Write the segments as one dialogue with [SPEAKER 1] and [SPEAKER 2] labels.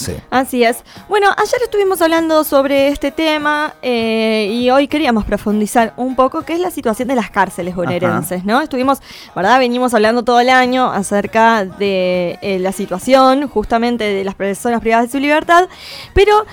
[SPEAKER 1] Sí.
[SPEAKER 2] Así es. Bueno, ayer estuvimos hablando sobre este tema y hoy queríamos profundizar un poco qué es la situación de las cárceles bonaerenses, ¿no? Venimos hablando todo el año acerca de la situación justamente de las personas privadas de su libertad, pero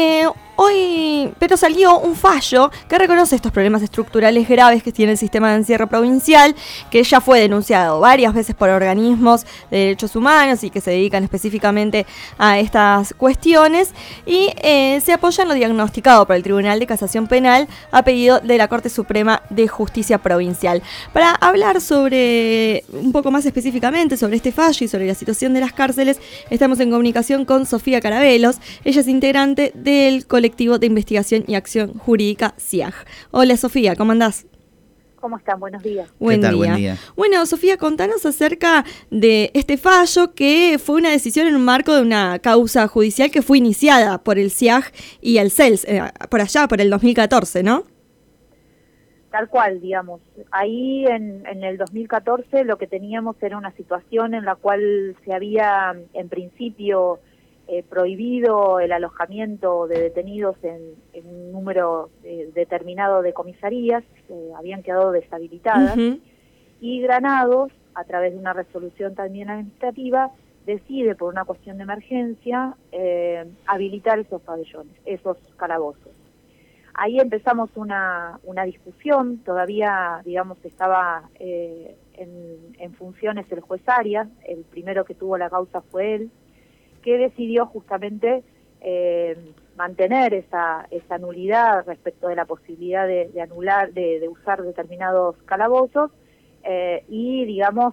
[SPEAKER 2] salió un fallo que reconoce estos problemas estructurales graves que tiene el sistema de encierro provincial, que ya fue denunciado varias veces por organismos de derechos humanos y que se dedican específicamente a estas cuestiones, y se apoya en lo diagnosticado por el Tribunal de Casación Penal a pedido de la Corte Suprema de Justicia Provincial. Para hablar un poco más específicamente sobre este fallo y sobre la situación de las cárceles, estamos en comunicación con Sofía Carabelos. Ella es integrante del colectivo de investigación y acción jurídica CIAG. Hola Sofía, ¿cómo andás?
[SPEAKER 3] ¿Cómo están? Buenos días.
[SPEAKER 1] ¿Qué tal? Buen día.
[SPEAKER 2] Bueno, Sofía, contanos acerca de este fallo que fue una decisión en un marco de una causa judicial que fue iniciada por el CIAG y el CELS, por allá, por el 2014, ¿no?
[SPEAKER 3] Tal cual, digamos. Ahí en el 2014 lo que teníamos era una situación en la cual se había, en principio, prohibido el alojamiento de detenidos en un número determinado de comisarías, habían quedado deshabilitadas, y Granados, a través de una resolución también administrativa, decide por una cuestión de emergencia habilitar esos pabellones, esos calabozos. Ahí empezamos una discusión, todavía, digamos, estaba en funciones el juez Arias, el primero que tuvo la causa fue él, que decidió justamente mantener esa nulidad respecto de la posibilidad de anular, de usar determinados calabozos y, digamos,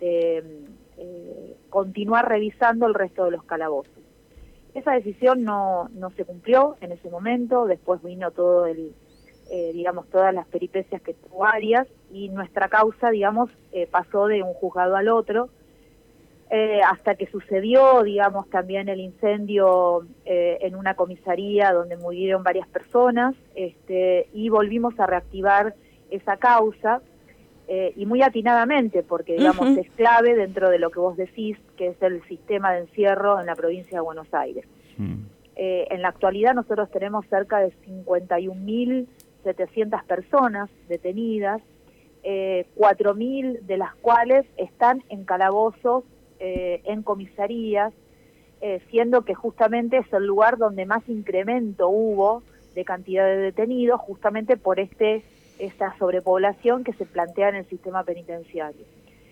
[SPEAKER 3] continuar revisando el resto de los calabozos. Esa decisión no se cumplió en ese momento, después vino todo todas las peripecias que tuvo Arias, y nuestra causa, digamos, pasó de un juzgado al otro, hasta que sucedió, digamos, también el incendio en una comisaría donde murieron varias personas, y volvimos a reactivar esa causa, y muy atinadamente, porque, digamos, es clave dentro de lo que vos decís, que es el sistema de encierro en la provincia de Buenos Aires. En la actualidad nosotros tenemos cerca de 51.700 personas detenidas, 4.000 de las cuales están en calabozos, en comisarías, siendo que justamente es el lugar donde más incremento hubo de cantidad de detenidos, justamente por esta sobrepoblación que se plantea en el sistema penitenciario.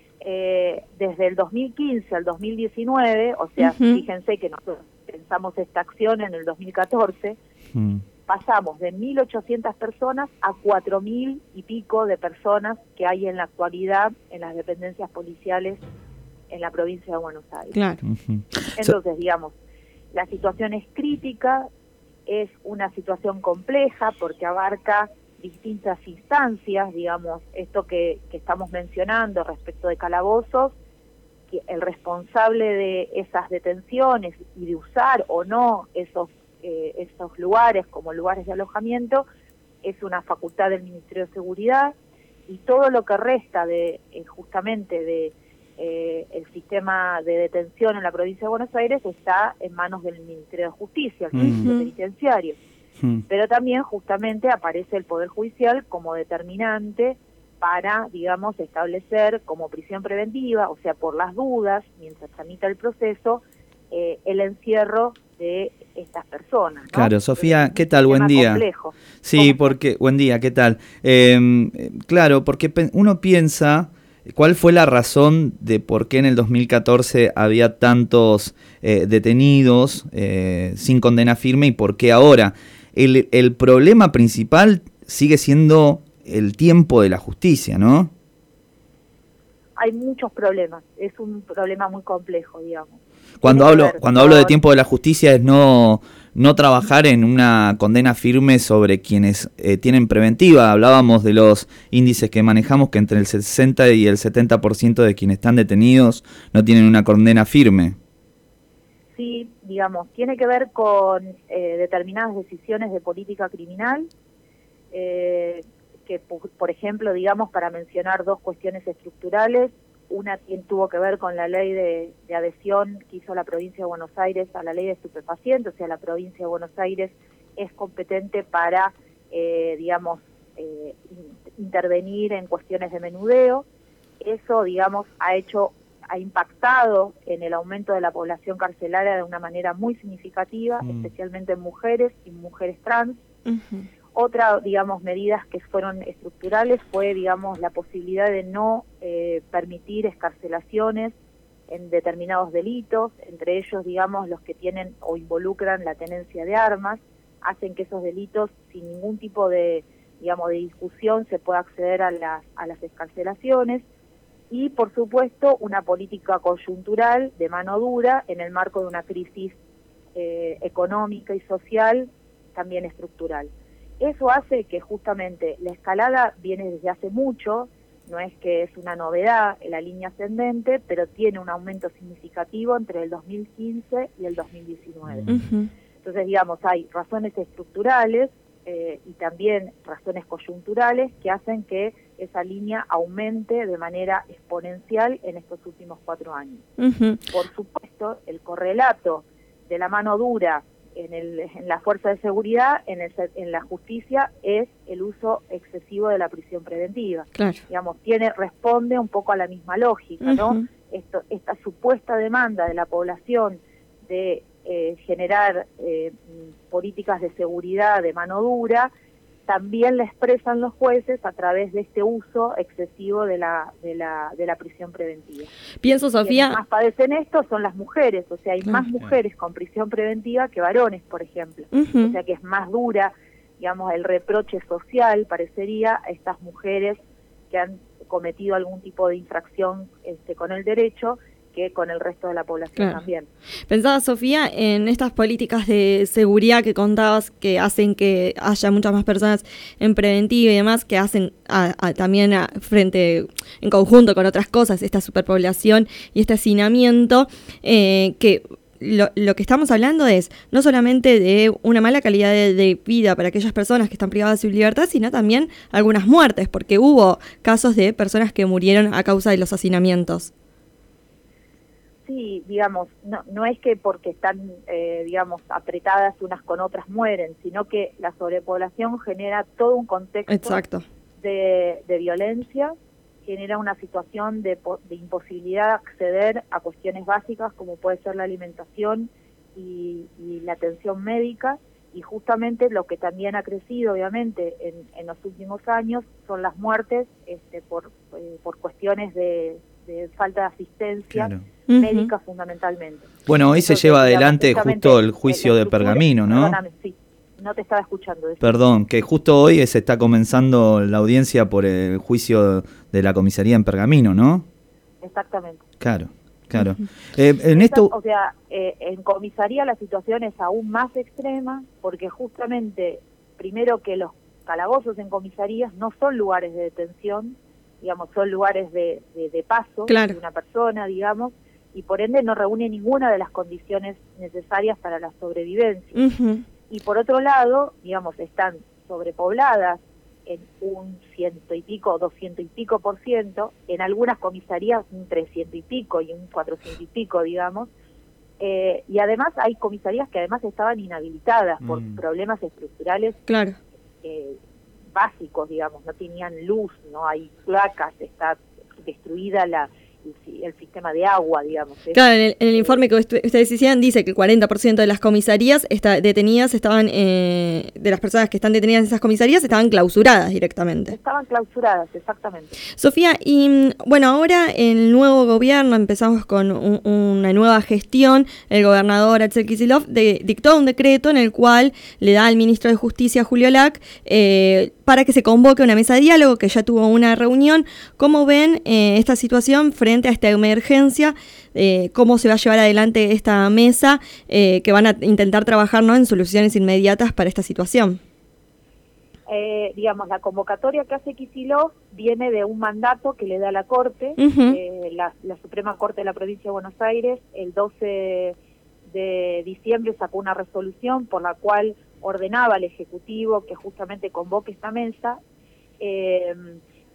[SPEAKER 3] Desde el 2015 al 2019, o sea, fíjense que nosotros pensamos esta acción en el 2014, pasamos de 1.800 personas a 4.000 y pico de personas que hay en la actualidad en las dependencias policiales en la provincia de Buenos Aires.
[SPEAKER 2] Claro.
[SPEAKER 3] Entonces, digamos, la situación es crítica, es una situación compleja porque abarca distintas instancias, digamos, esto que estamos mencionando respecto de calabozos, que el responsable de esas detenciones y de usar o no esos lugares como lugares de alojamiento es una facultad del Ministerio de Seguridad, y todo lo que resta de justamente de el sistema de detención en la provincia de Buenos Aires está en manos del Ministerio de Justicia, el Servicio Penitenciario. Pero también justamente aparece el Poder Judicial como determinante para, digamos, establecer como prisión preventiva, o sea, por las dudas, mientras tramita el proceso, el encierro de estas personas, ¿no?
[SPEAKER 1] Claro, Sofía, ¿qué tal? Buen día.
[SPEAKER 3] Complejo.
[SPEAKER 1] Sí, buen día, ¿qué tal? Claro, porque uno piensa, ¿cuál fue la razón de por qué en el 2014 había tantos detenidos sin condena firme y por qué ahora? El problema principal sigue siendo el tiempo de la justicia, ¿no?
[SPEAKER 3] Hay muchos problemas, es un problema muy complejo, digamos.
[SPEAKER 1] Cuando hablo de tiempo de la justicia es no trabajar en una condena firme sobre quienes tienen preventiva. Hablábamos de los índices que manejamos, que entre el 60 y el 70% de quienes están detenidos no tienen una condena firme.
[SPEAKER 3] Sí, digamos, tiene que ver con determinadas decisiones de política criminal, que por ejemplo, digamos, para mencionar dos cuestiones estructurales, una tuvo que ver con la ley de adhesión que hizo la provincia de Buenos Aires a la ley de estupefacientes, o sea, la provincia de Buenos Aires es competente para, intervenir en cuestiones de menudeo. Eso, digamos, ha impactado en el aumento de la población carcelaria de una manera muy significativa, especialmente en mujeres y mujeres trans.
[SPEAKER 2] Uh-huh.
[SPEAKER 3] Otra, digamos, medidas que fueron estructurales fue, digamos, la posibilidad de no permitir excarcelaciones en determinados delitos, entre ellos, digamos, los que tienen o involucran la tenencia de armas, hacen que esos delitos, sin ningún tipo de, digamos, de discusión, se pueda acceder a las excarcelaciones. Y, por supuesto, una política coyuntural de mano dura en el marco de una crisis económica y social, también estructural. Eso hace que justamente la escalada viene desde hace mucho, no es que es una novedad en la línea ascendente, pero tiene un aumento significativo entre el 2015 y el 2019.
[SPEAKER 2] Uh-huh.
[SPEAKER 3] Entonces, digamos, hay razones estructurales y también razones coyunturales que hacen que esa línea aumente de manera exponencial en estos últimos 4 años.
[SPEAKER 2] Uh-huh.
[SPEAKER 3] Por supuesto, el correlato de la mano dura en la fuerza de seguridad, en la justicia, es el uso excesivo de la prisión preventiva.
[SPEAKER 2] Claro.
[SPEAKER 3] Digamos, responde un poco a la misma lógica, ¿no?
[SPEAKER 2] Uh-huh.
[SPEAKER 3] Esta supuesta demanda de la población de generar políticas de seguridad de mano dura, también la expresan los jueces a través de este uso excesivo de la prisión preventiva.
[SPEAKER 2] Pienso, Sofía...
[SPEAKER 3] Quienes más padecen esto son las mujeres, o sea, hay más mujeres con prisión preventiva que varones, por ejemplo.
[SPEAKER 2] Uh-huh.
[SPEAKER 3] O sea, que es más dura, digamos, el reproche social, parecería, a estas mujeres que han cometido algún tipo de infracción con el derecho, que con el resto de la población también.
[SPEAKER 2] Pensaba, Sofía, en estas políticas de seguridad que contabas que hacen que haya muchas más personas en preventiva y demás, que hacen también en conjunto con otras cosas, esta superpoblación y este hacinamiento, que lo que estamos hablando es no solamente de una mala calidad de vida para aquellas personas que están privadas de su libertad, sino también algunas muertes, porque hubo casos de personas que murieron a causa de los hacinamientos.
[SPEAKER 3] Sí, digamos, no es que porque están, apretadas unas con otras mueren, sino que la sobrepoblación genera todo un contexto
[SPEAKER 2] Exacto.
[SPEAKER 3] de violencia, genera una situación de imposibilidad de acceder a cuestiones básicas como puede ser la alimentación y la atención médica, y justamente lo que también ha crecido, obviamente, en los últimos años son las muertes por cuestiones de falta de asistencia.
[SPEAKER 1] Claro.
[SPEAKER 3] Médica fundamentalmente.
[SPEAKER 1] Bueno, hoy se lleva adelante justo el juicio de Pergamino, ¿no?
[SPEAKER 3] Perdóname, sí, no te estaba escuchando.
[SPEAKER 1] Perdón, que justo hoy se está comenzando la audiencia por el juicio de la comisaría en Pergamino, ¿no?
[SPEAKER 3] Exactamente.
[SPEAKER 1] Claro.
[SPEAKER 2] Uh-huh.
[SPEAKER 3] En comisaría la situación es aún más extrema porque justamente, primero que los calabozos en comisarías no son lugares de detención, digamos, son lugares de paso de una persona, digamos, y por ende no reúne ninguna de las condiciones necesarias para la sobrevivencia.
[SPEAKER 2] Uh-huh.
[SPEAKER 3] Y por otro lado, digamos, están sobrepobladas en un 100 y pico, 200 y pico %, en algunas comisarías un 300 y pico y un 400 y pico, digamos, y además hay comisarías que además estaban inhabilitadas por problemas estructurales básicos, digamos, no tenían luz, no hay placas, está destruida el sistema de agua, digamos.
[SPEAKER 2] Claro, en el informe que ustedes hicieron dice que el 40% de las comisarías detenidas estaban, de las personas que están detenidas en esas comisarías estaban clausuradas directamente.
[SPEAKER 3] Estaban clausuradas, exactamente.
[SPEAKER 2] Sofía, y bueno, ahora el nuevo gobierno, empezamos con una nueva gestión. El gobernador Axel Kicillof dictó un decreto en el cual le da al ministro de Justicia, Julio Lac, para que se convoque una mesa de diálogo, que ya tuvo una reunión. ¿Cómo ven esta situación frente a esta emergencia? ¿Cómo se va a llevar adelante esta mesa que van a intentar trabajar, ¿no?, en soluciones inmediatas para esta situación?
[SPEAKER 3] Digamos, la convocatoria que hace Kicillof viene de un mandato que le da la Corte,
[SPEAKER 2] Uh-huh.
[SPEAKER 3] la Suprema Corte de la Provincia de Buenos Aires. El 12 de diciembre sacó una resolución por la cual ordenaba al Ejecutivo que justamente convoque esta mesa,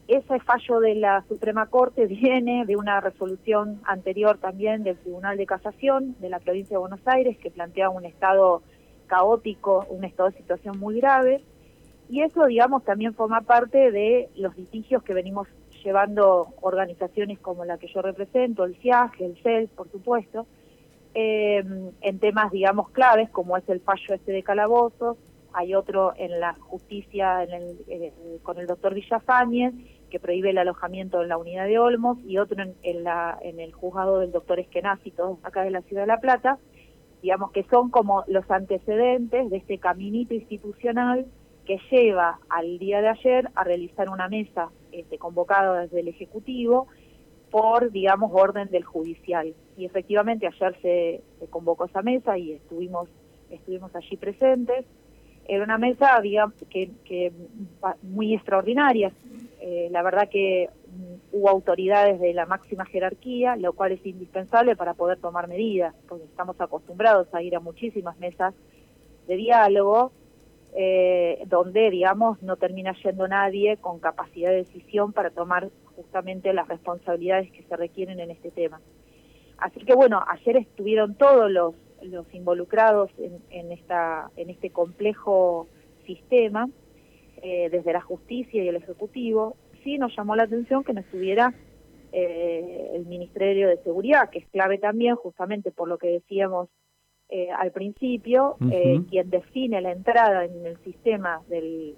[SPEAKER 3] ese fallo de la Suprema Corte viene de una resolución anterior también del Tribunal de Casación de la provincia de Buenos Aires, que plantea un estado caótico, un estado de situación muy grave, y eso, digamos, también forma parte de los litigios que venimos llevando organizaciones como la que yo represento, el CIAG, el CEL, por supuesto, en temas, digamos, claves, como es el fallo de calabozos. Hay otro en la justicia con el doctor Villafañez, que prohíbe el alojamiento en la unidad de Olmos, y otro en el juzgado del doctor Eskenazi, todos acá de la Ciudad de La Plata, digamos que son como los antecedentes de este caminito institucional que lleva al día de ayer a realizar una mesa convocada desde el Ejecutivo por, digamos, orden del judicial. Y efectivamente ayer se convocó esa mesa y estuvimos allí presentes. Era una mesa, digamos, que muy extraordinaria. La verdad que hubo autoridades de la máxima jerarquía, lo cual es indispensable para poder tomar medidas, porque estamos acostumbrados a ir a muchísimas mesas de diálogo, donde, digamos, no termina yendo nadie con capacidad de decisión para tomar justamente las responsabilidades que se requieren en este tema. Así que bueno, ayer estuvieron todos los involucrados en este complejo sistema, desde la justicia y el Ejecutivo. Sí nos llamó la atención que no estuviera el Ministerio de Seguridad, que es clave también, justamente por lo que decíamos al principio, quien define la entrada en el sistema el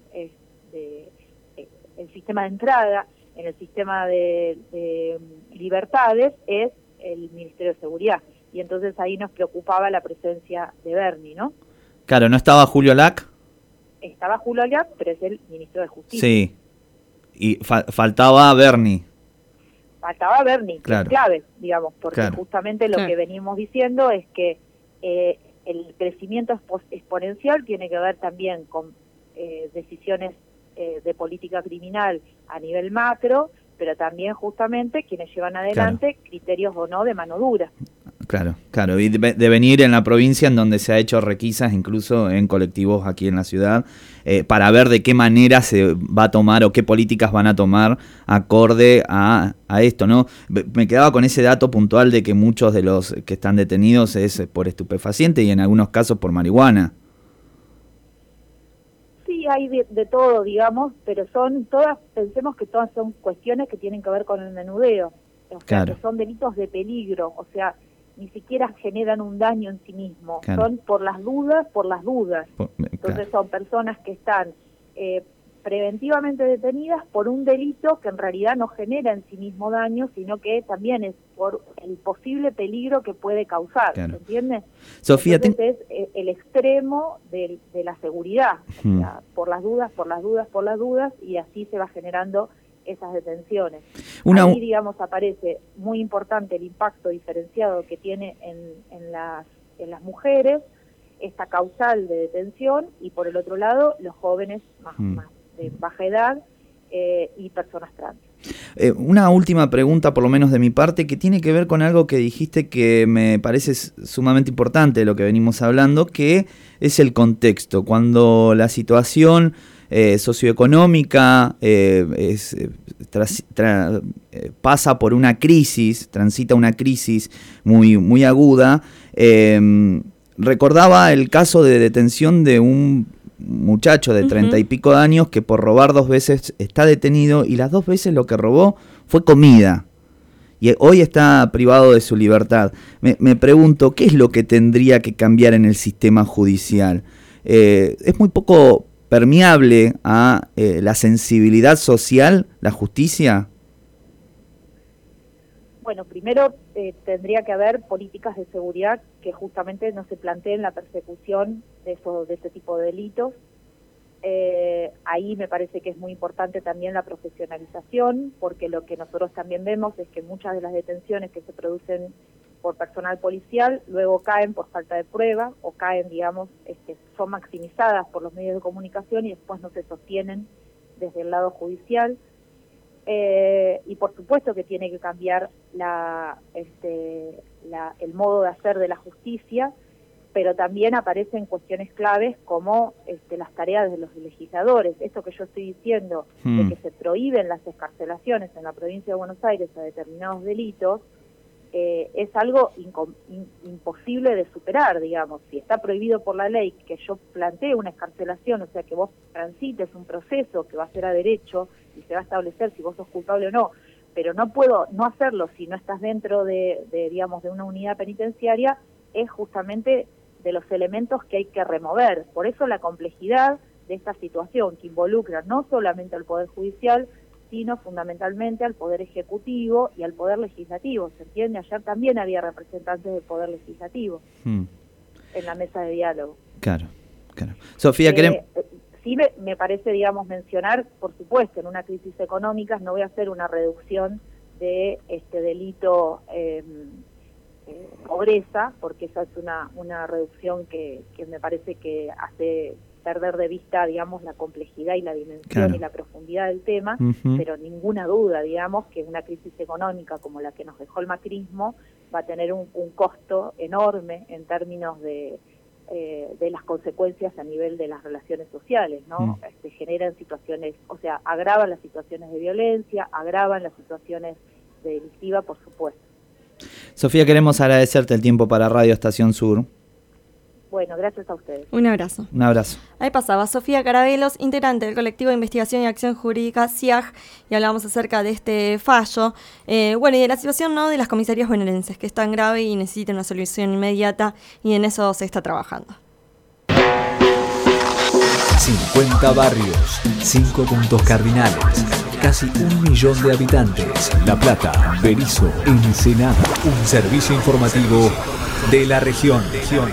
[SPEAKER 3] sistema de entrada en el sistema de libertades es el Ministerio de Seguridad. Y entonces ahí nos preocupaba la presencia de Berni, ¿no?
[SPEAKER 1] Claro, ¿no estaba Julio Lac?
[SPEAKER 3] Estaba Julio Lac, pero es el ministro de Justicia.
[SPEAKER 1] Sí, y faltaba Berni.
[SPEAKER 3] Faltaba Berni,
[SPEAKER 1] claro.
[SPEAKER 3] Que es clave, digamos, porque
[SPEAKER 1] claro.
[SPEAKER 3] justamente lo que venimos diciendo es que el crecimiento exponencial tiene que ver también con decisiones de política criminal a nivel macro, pero también justamente quienes llevan adelante criterios o no de mano dura.
[SPEAKER 1] Claro, y de venir en la provincia en donde se ha hecho requisas, incluso en colectivos aquí en la ciudad, para ver de qué manera se va a tomar o qué políticas van a tomar acorde a esto, ¿no? Me quedaba con ese dato puntual de que muchos de los que están detenidos es por estupefaciente y en algunos casos por marihuana.
[SPEAKER 3] Sí, hay de todo, digamos, pero pensemos que todas son cuestiones que tienen que ver con el menudeo, o sea, que son delitos de peligro, o sea, ni siquiera generan un daño en sí mismo, son por las dudas. Entonces son personas que están preventivamente detenidas por un delito que en realidad no genera en sí mismo daño, sino que también es por el posible peligro que puede causar, ¿entiendes?
[SPEAKER 1] Sofía,
[SPEAKER 3] entonces es el extremo de la seguridad, o sea, por las dudas, y así se va generando esas detenciones. Ahí, digamos, aparece muy importante el impacto diferenciado que tiene en las mujeres, esta causal de detención, y por el otro lado, los jóvenes más de baja edad y personas trans.
[SPEAKER 1] Una última pregunta, por lo menos de mi parte, que tiene que ver con algo que dijiste que me parece sumamente importante de lo que venimos hablando, que es el contexto. Cuando la situación socioeconómica pasa por una crisis, transita una crisis muy aguda. Recordaba el caso de detención de un muchacho de 30 y pico de años que por robar 2 veces está detenido, y las 2 veces lo que robó fue comida. Y hoy está privado de su libertad. Me pregunto, ¿qué es lo que tendría que cambiar en el sistema judicial? ¿Es muy poco permeable a la sensibilidad social, la justicia?
[SPEAKER 3] Bueno, primero tendría que haber políticas de seguridad que justamente no se planteen la persecución de ese tipo de delitos. Ahí me parece que es muy importante también la profesionalización, porque lo que nosotros también vemos es que muchas de las detenciones que se producen por personal policial luego caen por falta de prueba, o caen, digamos, son maximizadas por los medios de comunicación y después no se sostienen desde el lado judicial. Y por supuesto que tiene que cambiar el modo de hacer de la justicia, pero también aparecen cuestiones claves como las tareas de los legisladores. Esto que yo estoy diciendo, de que se prohíben las excarcelaciones en la provincia de Buenos Aires a determinados delitos, es algo imposible de superar, digamos. Si está prohibido por la ley que yo plantee una excarcelación, o sea, que vos transites un proceso que va a ser a derecho y se va a establecer si vos sos culpable o no, pero no puedo no hacerlo si no estás dentro digamos, de una unidad penitenciaria, es justamente de los elementos que hay que remover. Por eso la complejidad de esta situación que involucra no solamente al Poder Judicial, sino fundamentalmente al Poder Ejecutivo y al Poder Legislativo. ¿Se entiende? Ayer también había representantes del Poder Legislativo en la mesa de diálogo.
[SPEAKER 1] Claro, claro. Sofía, queremos...
[SPEAKER 3] Sí me parece, digamos, mencionar, por supuesto, en una crisis económica no voy a hacer una reducción de este delito pobreza, porque esa es una reducción que me parece que hace perder de vista, digamos, la complejidad y la dimensión y la profundidad del tema, pero ninguna duda, digamos, que una crisis económica como la que nos dejó el macrismo va a tener un costo enorme en términos de las consecuencias a nivel de las relaciones sociales, ¿no? Se generan situaciones, o sea, agravan las situaciones de violencia, agravan las situaciones de delictiva, por supuesto.
[SPEAKER 1] Sofía, queremos agradecerte el tiempo para Radio Estación Sur.
[SPEAKER 3] Bueno, gracias a ustedes.
[SPEAKER 2] Un abrazo.
[SPEAKER 1] Un abrazo.
[SPEAKER 2] Ahí pasaba Sofía Carabelos, integrante del colectivo de investigación y acción jurídica CIAG, y hablábamos acerca de este fallo, bueno, y de la situación, ¿no?, de las comisarías bonaerenses, que es tan grave y necesita una solución inmediata, y en eso se está trabajando.
[SPEAKER 4] 50 barrios, 5 puntos cardinales, casi 1 millón de habitantes. La Plata, Berisso, Ensenada. Un servicio informativo de la región.